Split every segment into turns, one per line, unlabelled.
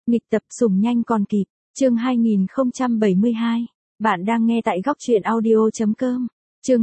Nghịch tập sủng nhanh còn kịp, chương 2072. Bạn đang nghe tại góc truyện audio.com. Chương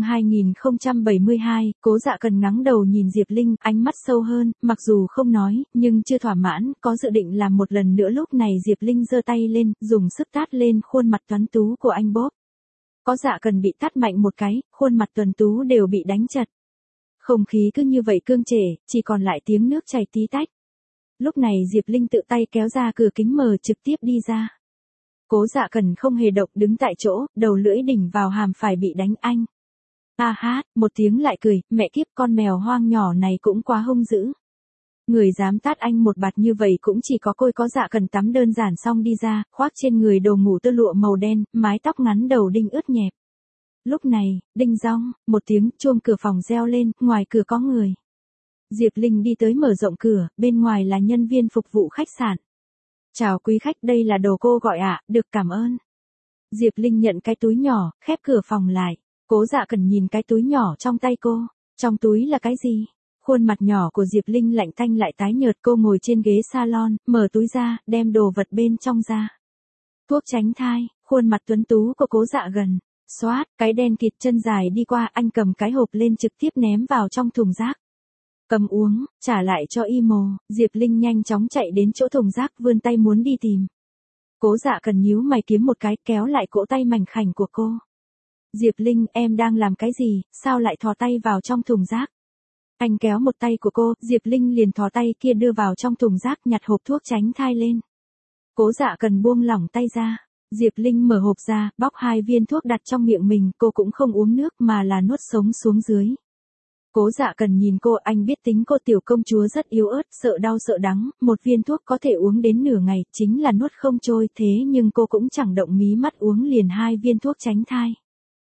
2072, Cố Dạ Cần ngắng đầu nhìn Diệp Linh, ánh mắt sâu hơn, mặc dù không nói, nhưng chưa thỏa mãn, có dự định làm một lần nữa. Lúc này Diệp Linh giơ tay lên, dùng sức tát lên khuôn mặt tuấn tú của anh bóp. Có Dạ Cần bị tát mạnh một cái, khuôn mặt tuấn tú đều bị đánh chật. Không khí cứ như vậy cương trề, chỉ còn lại tiếng nước chảy tí tách. Lúc này Diệp Linh tự tay kéo ra cửa kính mờ trực tiếp đi ra. Cố Dạ Cần không hề động, đứng tại chỗ, đầu lưỡi đỉnh vào hàm phải bị đánh anh. A hát, một tiếng lại cười, mẹ kiếp, con mèo hoang nhỏ này cũng quá hung dữ. Người dám tát anh một bạt như vậy cũng chỉ có Có Dạ Cần tắm đơn giản xong đi ra, khoác trên người đồ ngủ tơ lụa màu đen, mái tóc ngắn đầu đinh ướt nhẹp. Lúc này, đinh dong, một tiếng, chuông cửa phòng reo lên, ngoài cửa có người. Diệp Linh đi tới mở rộng cửa, bên ngoài là nhân viên phục vụ khách sạn. Chào quý khách, đây là đồ cô gọi ạ, được, cảm ơn. Diệp Linh nhận cái túi nhỏ, khép cửa phòng lại. Cố Dạ Cần nhìn cái túi nhỏ trong tay cô. Trong túi là cái gì? Khuôn mặt nhỏ của Diệp Linh lạnh tanh lại tái nhợt. Cô ngồi trên ghế salon, mở túi ra, đem đồ vật bên trong ra. Thuốc tránh thai. Khuôn mặt tuấn tú của Cố Dạ Cần. Xoát, cái đen kịt chân dài đi qua, anh cầm cái hộp lên trực tiếp ném vào trong thùng rác. Cầm uống, trả lại cho Imo. Diệp Linh nhanh chóng chạy đến chỗ thùng rác, vươn tay muốn đi tìm. Cố Dạ Cần nhíu mày kiếm một cái, kéo lại cỗ tay mảnh khảnh của cô. Diệp Linh, em đang làm cái gì, sao lại thò tay vào trong thùng rác? Anh kéo một tay của cô, Diệp Linh liền thò tay kia đưa vào trong thùng rác, nhặt hộp thuốc tránh thai lên. Cố Dạ Cần buông lỏng tay ra. Diệp Linh mở hộp ra, bóc 2 viên thuốc đặt trong miệng mình, cô cũng không uống nước mà là nuốt sống xuống dưới. Cố Dạ Cần nhìn cô, anh biết tính cô tiểu công chúa rất yếu ớt, sợ đau sợ đắng, một viên thuốc có thể uống đến nửa ngày, chính là nuốt không trôi, thế nhưng cô cũng chẳng động mí mắt uống liền 2 viên thuốc tránh thai.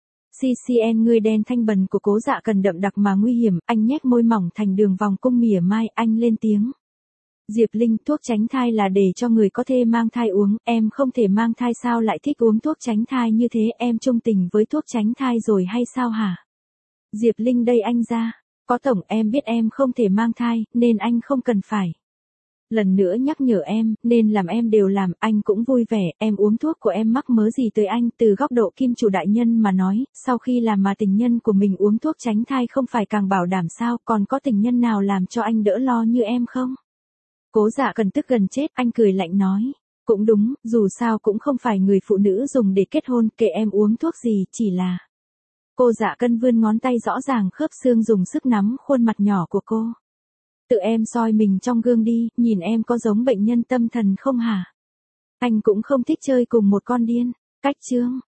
CCN, người đen thanh bần của Cố Dạ Cần đậm đặc mà nguy hiểm, anh nhếch môi mỏng thành đường vòng cung mỉa mai, anh lên tiếng. Diệp Linh, thuốc tránh thai là để cho người có thể mang thai uống, em không thể mang thai sao lại thích uống thuốc tránh thai như thế, em chung tình với thuốc tránh thai rồi hay sao hả? Diệp Linh đây anh ra. Có tổng, em biết em không thể mang thai, nên anh không cần phải. Lần nữa nhắc nhở em, nên làm em đều làm, anh cũng vui vẻ, em uống thuốc của em mắc mớ gì tới anh. Từ góc độ kim chủ đại nhân mà nói, sau khi làm mà tình nhân của mình uống thuốc tránh thai không phải càng bảo đảm sao, còn có tình nhân nào làm cho anh đỡ lo như em không? Cố Dạ Cần tức gần chết, anh cười lạnh nói. Cũng đúng, dù sao cũng không phải người phụ nữ dùng để kết hôn, kệ em uống thuốc gì, chỉ là... Cô Dạ Cần vươn ngón tay rõ ràng khớp xương dùng sức nắm khuôn mặt nhỏ của cô. Tự em soi mình trong gương đi, nhìn em có giống bệnh nhân tâm thần không hả? Anh cũng không thích chơi cùng một con điên. Cách chương.